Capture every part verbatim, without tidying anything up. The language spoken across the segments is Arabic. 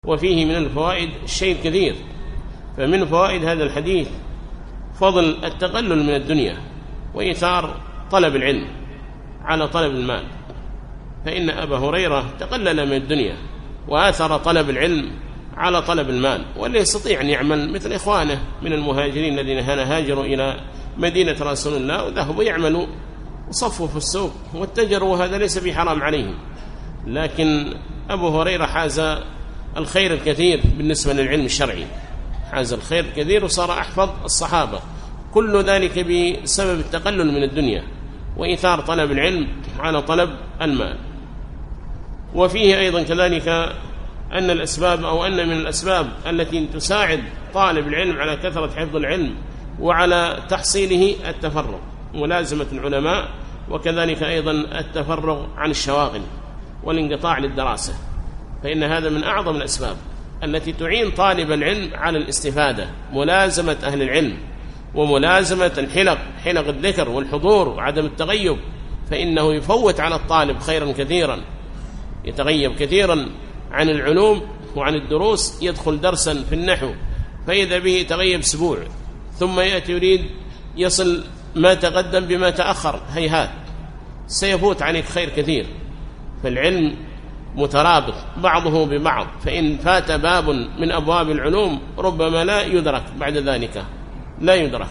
وفيه من الفوائد الشيء الكثير. فمن فوائد هذا الحديث فضل التقلل من الدنيا وإيثار طلب العلم على طلب المال، فإن أبا هريرة تقلل من الدنيا وآثر طلب العلم على طلب المال، واللي يستطيع أن يعمل مثل إخوانه من المهاجرين الذين هاجروا إلى مدينة رسول الله وذهبوا يعملوا وصفوا في السوق واتجروا، وهذا ليس بحرام عليهم. لكن أبو هريرة حاز الخير الكثير بالنسبة للعلم الشرعي، حاز الخير الكثير وصار أحفظ الصحابة، كل ذلك بسبب التقلل من الدنيا وإيثار طلب العلم على طلب المال. وفيه أيضا كذلك أن الأسباب أو أن من الأسباب التي تساعد طالب العلم على كثرة حفظ العلم وعلى تحصيله التفرغ، ملازمة العلماء، وكذلك أيضا التفرغ عن الشواغل والانقطاع للدراسة، فإن هذا من أعظم الأسباب التي تعين طالب العلم على الاستفادة، ملازمة أهل العلم وملازمة الحلق، حلق الذكر والحضور وعدم التغيب، فإنه يفوت على الطالب خيرا كثيرا، يتغيب كثيرا عن العلوم وعن الدروس، يدخل درسا في النحو فإذا به تغيب أسبوع، ثم يأتي يريد يصل ما تقدم بما تأخر، هيهات سيفوت عليك خير كثير. فالعلم مترابط بعضه ببعض، فإن فات باب من أبواب العلوم ربما لا يدرك بعد ذلك، لا يدرك،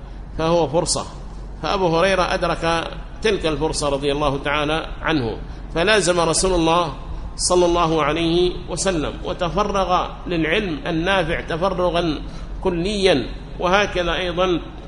فهو فرصة. فأبو هريرة أدرك تلك الفرصة رضي الله تعالى عنه، فلازم رسول الله صلى الله عليه وسلم وتفرغ للعلم النافع تفرغا كليا، وهكذا أيضا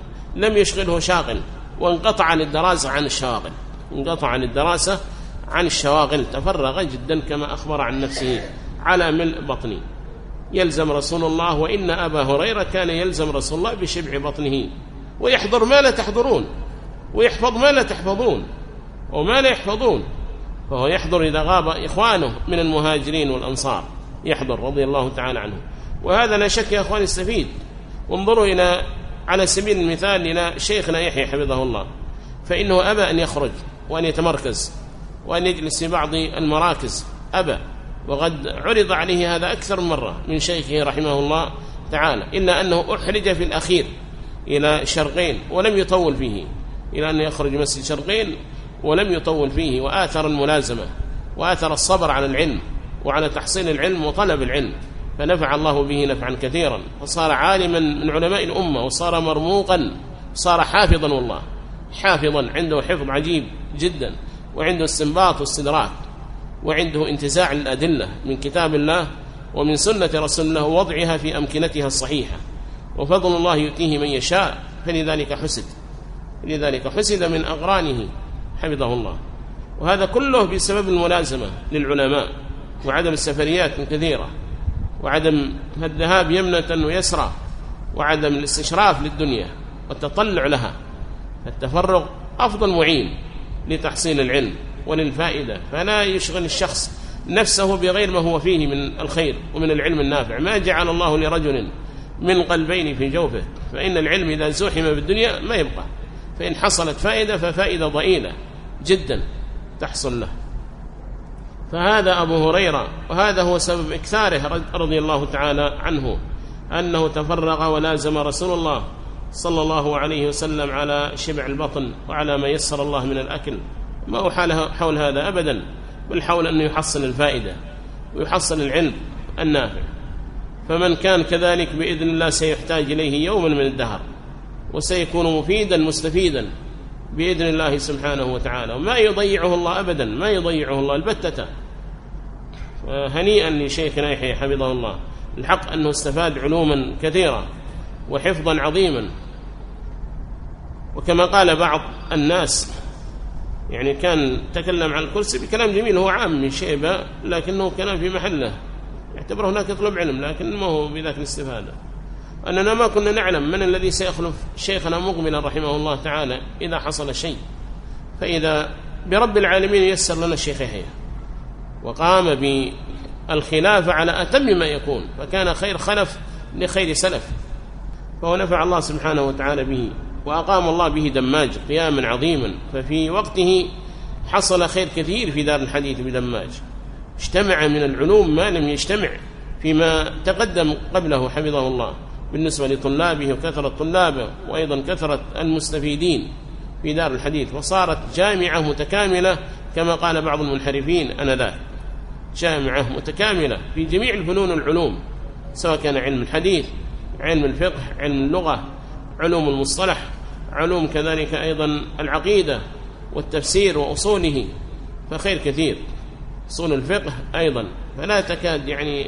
لم يشغله شاغل، وانقطع عن الدراسة عن الشواغل، انقطع عن الدراسة عن الشواغل، تفرغ جدا كما أخبر عن نفسه على ملء بطنه. يلزم رسول الله، وإن أبا هريرة كان يلزم رسول الله بشبع بطنه، ويحضر ما لا تحضرون، ويحفظ ما لا تحفظون وما لا يحفظون، فهو يحضر إذا غاب إخوانه من المهاجرين والأنصار، يحضر رضي الله تعالى عنه. وهذا لا شك يا أخوان يستفيد. وانظروا إلى على سبيل المثال إلى شيخنا يحيى حفظه الله، فإنه أبى أن يخرج وأن يتمركز وأن يجلس في بعض المراكز، أبى، وقد عرض عليه هذا أكثر من مرة من شيخه رحمه الله تعالى، إلا أنه أحرج في الأخير إلى شرقين ولم يطول فيه، إلى أن يخرج مسجد شرقين ولم يطول فيه، وآثر الملازمة وآثر الصبر على العلم وعلى تحصيل العلم وطلب العلم، فنفع الله به نفعا كثيرا، وصار عالما من علماء الأمة، وصار مرموقا، صار حافظا، والله حافظا، عنده حفظ عجيب جدا، وعنده استنباط واستدراك، وعنده انتزاع الأدلة من كتاب الله ومن سنة رسول الله ووضعها في أمكنتها الصحيحة، وفضل الله يؤتيه من يشاء، فلذلك حسد لذلك حسد من أقرانه حفظه الله. وهذا كله بسبب الملازمة للعلماء، وعدم السفريات الكثيرة، وعدم الذهاب يمنة ويسرى، وعدم الاستشراف للدنيا والتطلع لها. التفرغ أفضل معين لتحصيل العلم وللفائدة، فلا يشغل الشخص نفسه بغير ما هو فيه من الخير ومن العلم النافع. ما جعل الله لرجل من قلبين في جوفه، فإن العلم إذا زحم بالدنيا ما يبقى، فإن حصلت فائدة ففائدة ضئيلة جدا تحصل له. فهذا أبو هريرة، وهذا هو سبب إكثاره رضي الله تعالى عنه، أنه تفرغ ولازم رسول الله صلى الله عليه وسلم على شبع البطن وعلى ما يسر الله من الأكل، ما هو حول هذا أبدا، بل حول أنه يحصل الفائدة ويحصل العلم النافع. فمن كان كذلك بإذن الله سيحتاج إليه يوما من الدهر، وسيكون مفيدا مستفيدا بإذن الله سبحانه وتعالى، وما يضيعه الله أبدا، ما يضيعه الله البتة. هنيئا لشيخنا يحيى حفظه الله، الحق أنه استفاد علوما كثيرة وحفظا عظيما. وكما قال بعض الناس، يعني كان تكلم عن الكرسي بكلام جميل، هو عام من شيبة لكنه كلام في محله، يعتبره هناك يطلب علم لكن ما هو بذاك الاستفادة. أننا ما كنا نعلم من الذي سيخلف شيخنا مقبلا رحمه الله تعالى إذا حصل شيء، فإذا برب العالمين يسر لنا الشيخ يحيى وقام بالخلافة على أتم ما يكون، فكان خير خلف لخير سلف، فهو نفع الله سبحانه وتعالى به، وأقام الله به دماج قياما عظيما. ففي وقته حصل خير كثير في دار الحديث بدماج، اجتمع من العلوم ما لم يجتمع فيما تقدم قبله حفظه الله بالنسبة لطلابه وكثرة طلابه وأيضا كثرة المستفيدين في دار الحديث، وصارت جامعة متكاملة كما قال بعض المنحرفين أنذاك، جامعة متكاملة في جميع الفنون والعلوم، سواء كان علم الحديث، علم الفقه، علم اللغة، علوم المصطلح، علوم كذلك أيضا العقيدة والتفسير وأصوله، فخير كثير. أصول الفقه أيضا، فلا تكاد يعني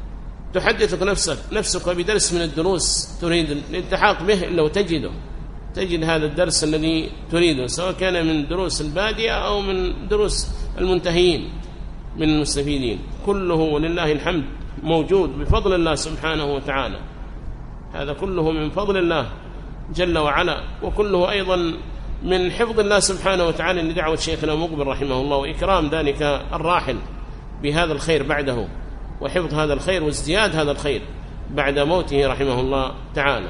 تحدثك نفسك نفسك بدرس من الدروس تريد الالتحاق به إلا وتجده، تجد هذا الدرس الذي تريده، سواء كان من دروس البادية أو من دروس المنتهيين من المستفيدين، كله ولله الحمد موجود بفضل الله سبحانه وتعالى. هذا كله من فضل الله جل وعلا، وكله أيضا من حفظ الله سبحانه وتعالى لدعوة شيخنا مقبل رحمه الله، وإكرام ذلك الراحل بهذا الخير بعده، وحفظ هذا الخير وازدياد هذا الخير بعد موته رحمه الله تعالى.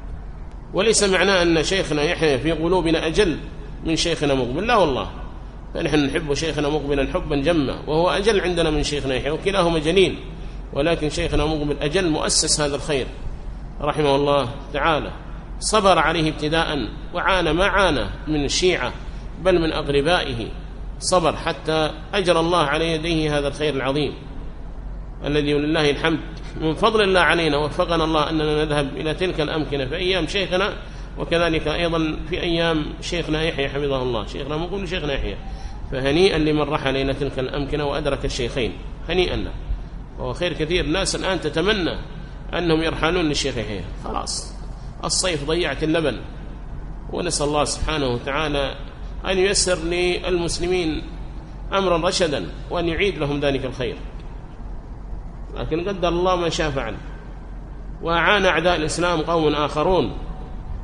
وليس معناه أن شيخنا يحيى في قلوبنا أجل من شيخنا مقبل، لا والله، فنحن نحب شيخنا مقبلا حبا جما، وهو أجل عندنا من شيخنا يحيى، وكلاهما جليل، ولكن شيخنا مقبل أجل مؤسس هذا الخير رحمه الله تعالى، صبر عليه ابتداء وعانى ما عانى من الشيعة بل من أقربائه، صبر حتى أجرى الله على يديه هذا الخير العظيم الذي ولله الحمد من فضل الله علينا، وفقنا الله أننا نذهب إلى تلك الأمكنة في أيام شيخنا، وكذلك أيضا في أيام شيخنا يحيى حفظه الله، شيخنا مقبل شيخنا يحيى، فهنيئا لمن رحل إلى تلك الأمكنة وأدرك الشيخين، هنيئا له، وهو خير كثير. الناس الآن تتمنى أنهم يرحلون للشيخ يحيى، خلاص الصيف ضيعت اللبن، ونسأل الله سبحانه وتعالى أن ييسر للمسلمين أمرا رشدا، وأن يعيد لهم ذلك الخير، لكن قدر الله ما شاء فعل. وأعان أعداء الإسلام قوم آخرون